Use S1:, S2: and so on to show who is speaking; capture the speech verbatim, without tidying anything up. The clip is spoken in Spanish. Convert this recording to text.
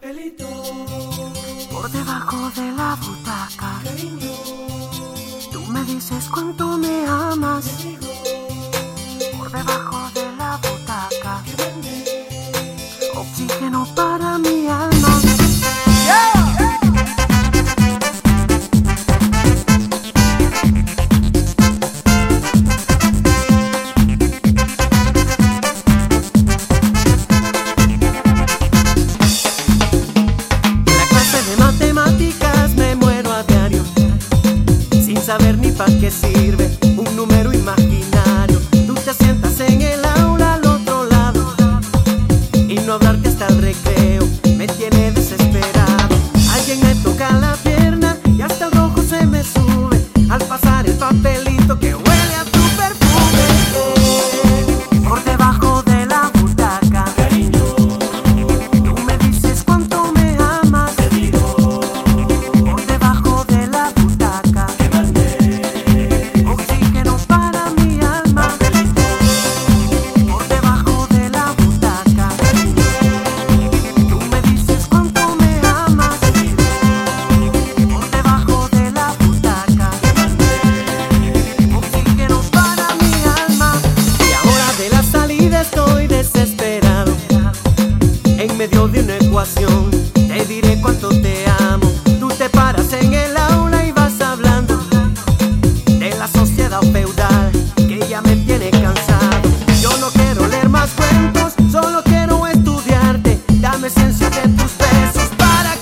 S1: papelito
S2: por debajo de la butaca.
S1: Cariño,
S2: Tú me dices cuánto me amas.
S1: te digo
S2: Por debajo de la butaca.
S1: que mandé
S2: Oxígeno para mi alma.
S3: Saber ni pa' qué sirve un número imaginario. Tú te sientas en el aula al otro lado y no hablarte hasta el recreo me tiene desesperado. Alguien me toca la pierna y hasta el rojo se me sube al pasar el papelito que huele a tu perfume.
S2: Por debajo de la butaca.
S1: cariño,
S2: Tú me dices cuánto me amas.
S1: te digo
S2: Por debajo de la butaca.
S1: que mandé
S2: Oxígeno para mi alma. Por debajo de la butaca. Tú me dices cuánto me amas. Por debajo de la butaca. Oxígeno para mi alma.
S3: Y ahora de la salida estoy desesperado. En medio de una ecuación te diré cuánto te amo. Tú te paras en el aula y vas hablando de la sociedad feudal que ya me tiene cansado. Yo no quiero leer más cuentos, solo quiero estudiarte. Dame ciencia de tus besos para